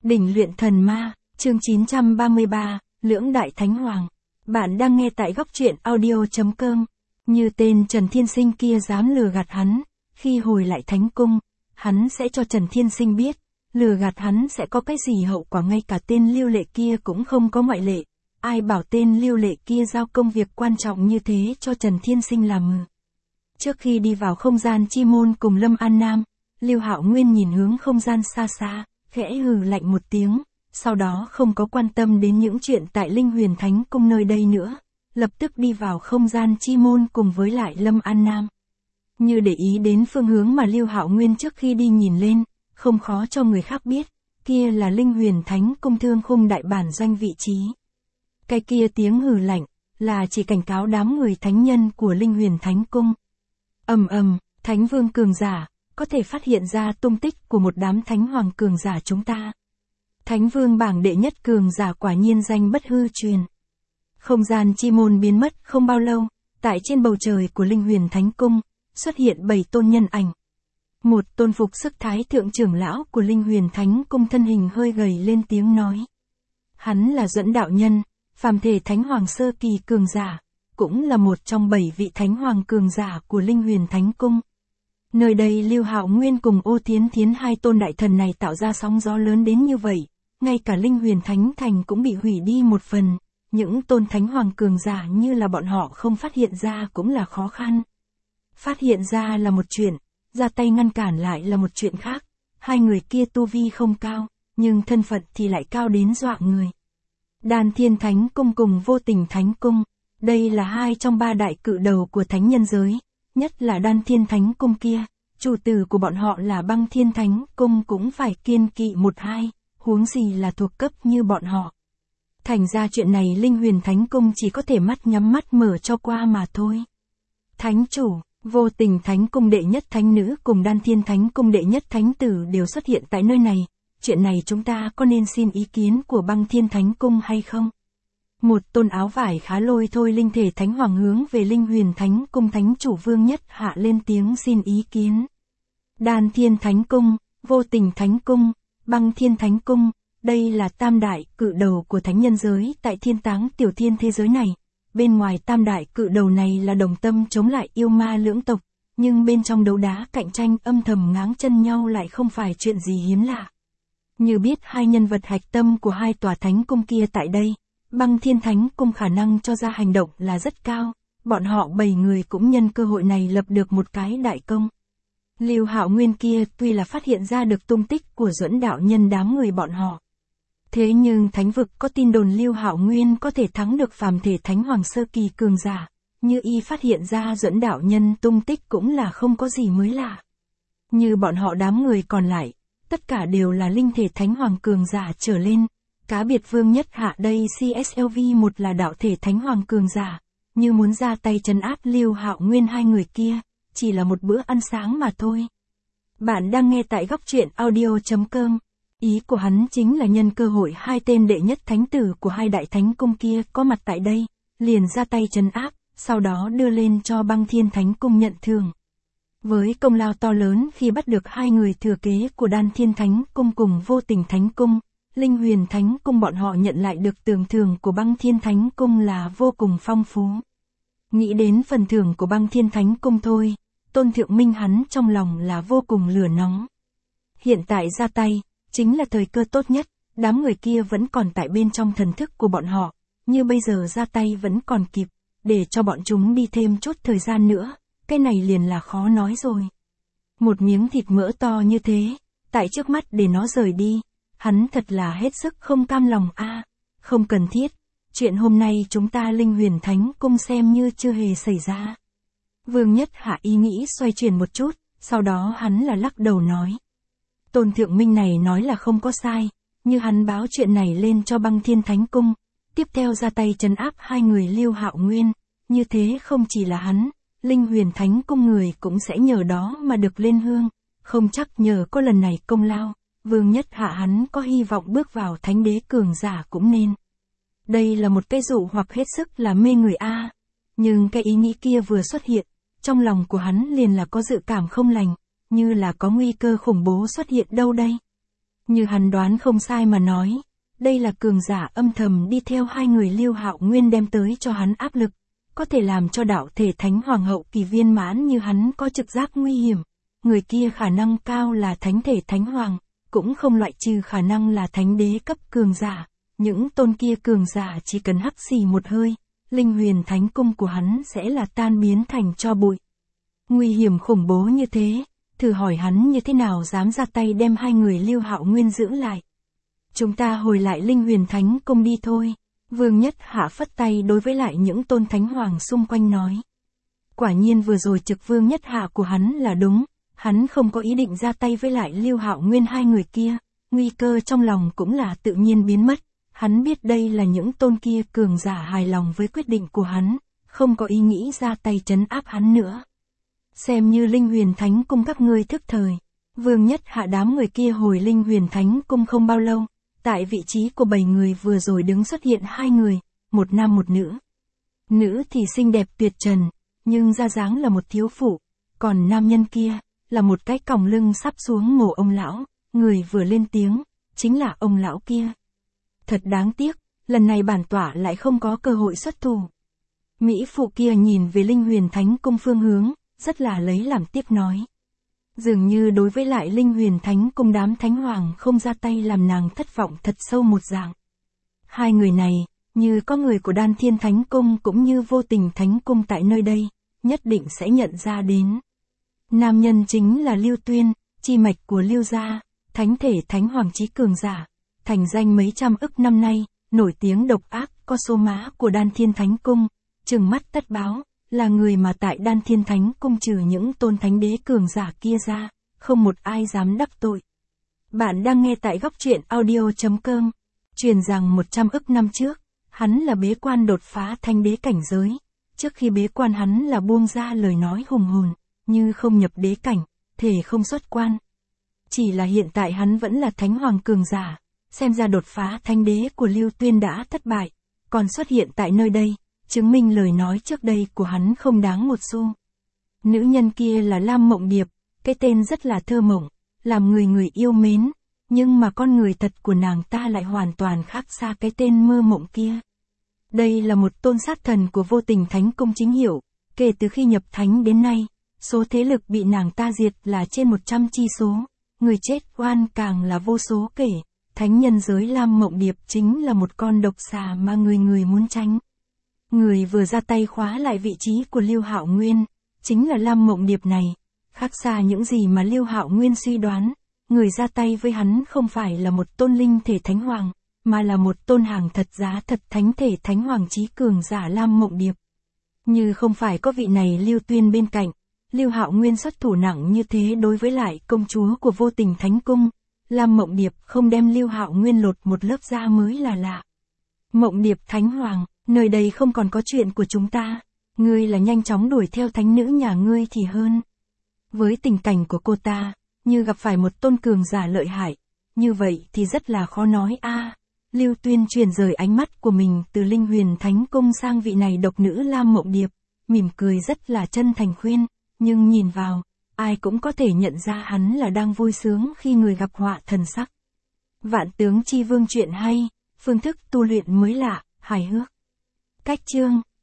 Đỉnh luyện thần ma, chương 933, Lưỡng Đại Thánh Hoàng. Bạn đang nghe tại góc truyện audio.com. Như tên Trần Thiên Sinh kia dám lừa gạt hắn, khi hồi lại Thánh Cung, hắn sẽ cho Trần Thiên Sinh biết, lừa gạt hắn sẽ có cái gì hậu quả, ngay cả tên Lưu Lệ kia cũng không có ngoại lệ. Ai bảo tên Lưu Lệ kia giao công việc quan trọng như thế cho Trần Thiên Sinh làm. Trước khi đi vào không gian chi môn cùng Lâm An Nam, Lưu Hạo Nguyên nhìn hướng không gian xa xa, khẽ hừ lạnh một tiếng, sau đó không có quan tâm đến những chuyện tại Linh Huyền Thánh Cung nơi đây nữa, lập tức đi vào không gian chi môn cùng với lại Lâm An Nam. Như để ý đến phương hướng mà Lưu Hạo Nguyên trước khi đi nhìn lên, không khó cho người khác biết, kia là Linh Huyền Thánh Cung Thương Khung đại bản doanh vị trí. Cái kia tiếng hừ lạnh, là chỉ cảnh cáo đám người thánh nhân của Linh Huyền Thánh Cung. Thánh Vương cường giả, có thể phát hiện ra tung tích của một đám thánh hoàng cường giả chúng ta. Thánh Vương bảng đệ nhất cường giả quả nhiên danh bất hư truyền. Không gian chi môn biến mất không bao lâu, tại trên bầu trời của Linh Huyền Thánh Cung, xuất hiện 7 tôn nhân ảnh. Một tôn phục sức thái thượng trưởng lão của Linh Huyền Thánh Cung thân hình hơi gầy lên tiếng nói. Hắn là Duẫn đạo nhân, phàm thể thánh hoàng sơ kỳ cường giả, cũng là một trong 7 vị thánh hoàng cường giả của Linh Huyền Thánh Cung. Nơi đây Lưu Hạo Nguyên cùng Ô Thiến Thiến hai tôn đại thần này tạo ra sóng gió lớn đến như vậy, ngay cả Linh Huyền Thánh Thành cũng bị hủy đi một phần, những tôn thánh hoàng cường giả như là bọn họ không phát hiện ra cũng là khó khăn. Phát hiện ra là một chuyện, ra tay ngăn cản lại là một chuyện khác, hai người kia tu vi không cao, nhưng thân phận thì lại cao đến dọa người. Đan Thiên Thánh Cung cùng Vô Tình Thánh Cung, đây là hai trong ba đại cự đầu của thánh nhân giới. Nhất là Đan Thiên Thánh Cung kia, chủ tử của bọn họ là Băng Thiên Thánh Cung cũng phải kiên kỵ một hai, huống gì là thuộc cấp như bọn họ. Thành ra chuyện này Linh Huyền Thánh Cung chỉ có thể mắt nhắm mắt mở cho qua mà thôi. Thánh chủ, Vô Tình Thánh Cung đệ nhất thánh nữ cùng Đan Thiên Thánh Cung đệ nhất thánh tử đều xuất hiện tại nơi này, chuyện này chúng ta có nên xin ý kiến của Băng Thiên Thánh Cung hay không? Một tôn áo vải khá lôi thôi linh thể thánh hoàng hướng về Linh Huyền Thánh Cung thánh chủ Vương Nhất Hạ lên tiếng xin ý kiến. Đan Thiên Thánh Cung, Vô Tình Thánh Cung, Băng Thiên Thánh Cung, đây là tam đại cự đầu của thánh nhân giới tại thiên táng tiểu thiên thế giới này. Bên ngoài tam đại cự đầu này là đồng tâm chống lại yêu ma lưỡng tộc, nhưng bên trong đấu đá cạnh tranh âm thầm ngáng chân nhau lại không phải chuyện gì hiếm lạ. Như biết hai nhân vật hạch tâm của hai tòa thánh cung kia tại đây, Băng Thiên Thánh Cung khả năng cho ra hành động là rất cao, bọn họ 7 người cũng nhân cơ hội này lập được một cái đại công. Lưu Hạo Nguyên kia tuy là phát hiện ra được tung tích của Duẫn đạo nhân đám người bọn họ. Thế nhưng thánh vực có tin đồn Lưu Hạo Nguyên có thể thắng được phàm thể thánh hoàng sơ kỳ cường giả, như y phát hiện ra Duẫn đạo nhân tung tích cũng là không có gì mới lạ. Như bọn họ đám người còn lại, tất cả đều là linh thể thánh hoàng cường giả trở lên. Cá biệt Vương Nhất Hạ đây CSLV một là đạo thể thánh hoàng cường giả, như muốn ra tay trấn áp Lưu Hạo Nguyên hai người kia, chỉ là một bữa ăn sáng mà thôi. Bạn đang nghe tại góc truyện audio.com, ý của hắn chính là nhân cơ hội hai tên đệ nhất thánh tử của hai đại thánh cung kia có mặt tại đây, liền ra tay trấn áp, sau đó đưa lên cho Băng Thiên Thánh Cung nhận thưởng. Với công lao to lớn khi bắt được hai người thừa kế của Đan Thiên Thánh Cung cùng Vô Tình Thánh Cung, Linh Huyền Thánh Cung bọn họ nhận lại được tưởng thưởng của Băng Thiên Thánh Cung là vô cùng phong phú. Nghĩ đến phần thưởng của Băng Thiên Thánh Cung thôi, Tôn Thượng Minh hắn trong lòng là vô cùng lửa nóng. Hiện tại ra tay, chính là thời cơ tốt nhất, đám người kia vẫn còn tại bên trong thần thức của bọn họ, như bây giờ ra tay vẫn còn kịp, để cho bọn chúng đi thêm chút thời gian nữa, cái này liền là khó nói rồi. Một miếng thịt mỡ to như thế, tại trước mắt để nó rời đi. Hắn thật là hết sức không cam lòng a, không cần thiết, chuyện hôm nay chúng ta Linh Huyền Thánh Cung xem như chưa hề xảy ra. Vương Nhất Hạ ý nghĩ xoay chuyển một chút, sau đó hắn là lắc đầu nói. Tôn Thượng Minh này nói là không có sai, như hắn báo chuyện này lên cho Băng Thiên Thánh Cung, tiếp theo ra tay trấn áp hai người Lưu Hạo Nguyên, như thế không chỉ là hắn, Linh Huyền Thánh Cung người cũng sẽ nhờ đó mà được lên hương, không chắc nhờ có lần này công lao. Vương Nhất Hạ hắn có hy vọng bước vào thánh đế cường giả cũng nên. Đây là một cái dụ hoặc hết sức là mê người a. Nhưng cái ý nghĩ kia vừa xuất hiện, trong lòng của hắn liền là có dự cảm không lành, như là có nguy cơ khủng bố xuất hiện đâu đây. Như hắn đoán không sai mà nói, đây là cường giả âm thầm đi theo hai người Liêu Hạo Nguyên đem tới cho hắn áp lực, có thể làm cho đạo thể thánh hoàng hậu kỳ viên mãn như hắn có trực giác nguy hiểm. Người kia khả năng cao là thánh thể thánh hoàng, cũng không loại trừ khả năng là thánh đế cấp cường giả. Những tôn kia cường giả chỉ cần hắt xì một hơi, linh huyền thánh cung của hắn sẽ là tan biến thành tro bụi. Nguy hiểm khủng bố như thế, thử hỏi hắn như thế nào dám ra tay đem hai người Liêu Hạo Nguyên giữ lại. Chúng ta hồi lại linh huyền thánh cung đi thôi. Vương Nhất Hạ phất tay đối với lại những tôn thánh hoàng xung quanh nói. Quả nhiên vừa rồi trực Vương Nhất Hạ của hắn là đúng, hắn không có ý định ra tay với lại Liêu Hạo Nguyên hai người kia, nguy cơ trong lòng cũng là tự nhiên biến mất. Hắn biết đây là những tôn kia cường giả hài lòng với quyết định của hắn, không có ý nghĩ ra tay trấn áp hắn nữa. Xem như linh huyền thánh cung các ngươi thức thời. Vương Nhất Hạ đám người kia hồi linh huyền thánh cung không bao lâu, tại vị trí của 7 người vừa rồi đứng xuất hiện hai người, một nam một nữ. Nữ thì xinh đẹp tuyệt trần, nhưng ra dáng là một thiếu phụ, còn nam nhân kia là một cái còng lưng sắp xuống mồ ông lão, người vừa lên tiếng, chính là ông lão kia. Thật đáng tiếc, lần này bản tỏa lại không có cơ hội xuất thủ. Mỹ phụ kia nhìn về linh huyền thánh cung phương hướng, rất là lấy làm tiếc nói. Dường như đối với lại linh huyền thánh cung đám thánh hoàng không ra tay làm nàng thất vọng thật sâu một dạng. Hai người này, như có người của Đan Thiên Thánh Cung cũng như Vô Tình Thánh Cung tại nơi đây, nhất định sẽ nhận ra đến. Nam nhân chính là Liêu Tuyên, chi mạch của Liêu gia, thánh thể thánh hoàng chí cường giả, thành danh mấy trăm ức năm nay, nổi tiếng độc ác, có số má của Đan Thiên Thánh Cung, trừng mắt tất báo, là người mà tại Đan Thiên Thánh Cung trừ những tôn thánh đế cường giả kia ra, không một ai dám đắc tội. Bạn đang nghe tại góc truyện audio.com, truyền rằng 100 ức năm trước, hắn là bế quan đột phá thánh đế cảnh giới, trước khi bế quan hắn là buông ra lời nói hùng hồn, như không nhập đế cảnh, thể không xuất quan. Chỉ là hiện tại hắn vẫn là thánh hoàng cường giả, xem ra đột phá thánh đế của Liêu Tuyên đã thất bại, còn xuất hiện tại nơi đây, chứng minh lời nói trước đây của hắn không đáng một xu. Nữ nhân kia là Lam Mộng Điệp, cái tên rất là thơ mộng, làm người người yêu mến, nhưng mà con người thật của nàng ta lại hoàn toàn khác xa cái tên mơ mộng kia. Đây là một tôn sát thần của Vô Tình Thánh Cung chính hiệu, kể từ khi nhập thánh đến nay, số thế lực bị nàng ta diệt là trên 100 chi số, người chết oan càng là vô số kể. Thánh nhân giới Lam Mộng Điệp chính là một con độc xà mà người người muốn tránh. Người vừa ra tay khóa lại vị trí của Liêu Hạo Nguyên, chính là Lam Mộng Điệp này, khác xa những gì mà Liêu Hạo Nguyên suy đoán, người ra tay với hắn không phải là một tôn linh thể thánh hoàng, mà là một tôn hàng thật giá thật thánh thể thánh hoàng chí cường giả Lam Mộng Điệp. Như không phải có vị này Liêu Tuyên bên cạnh, Liêu Hạo Nguyên xuất thủ nặng như thế đối với lại công chúa của Vô Tình Thánh Cung, Lam Mộng Điệp không đem Liêu Hạo Nguyên lột một lớp da mới là lạ. Mộng Điệp Thánh Hoàng, nơi đây không còn có chuyện của chúng ta, ngươi là nhanh chóng đuổi theo thánh nữ nhà ngươi thì hơn. Với tình cảnh của cô ta, như gặp phải một tôn cường giả lợi hại, như vậy thì rất là khó nói a. Liêu Tuyên chuyển rời ánh mắt của mình từ linh huyền thánh cung sang vị này độc nữ Lam Mộng Điệp, mỉm cười rất là chân thành khuyên, nhưng nhìn vào, ai cũng có thể nhận ra hắn là đang vui sướng khi người gặp họa thần sắc. Vạn Tướng Chi Vương truyện hay, phương thức tu luyện mới lạ, hài hước. Cách chương,